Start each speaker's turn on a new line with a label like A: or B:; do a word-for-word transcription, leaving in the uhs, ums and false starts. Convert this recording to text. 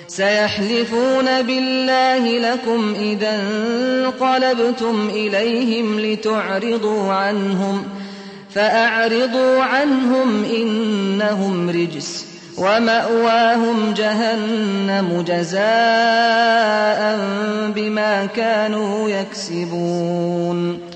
A: سيحلفون بالله لكم إذا انقلبتم إليهم لتعرضوا عنهم فأعرضوا عنهم إنهم رجس ومأواهم جهنم جزاء بما كانوا يكسبون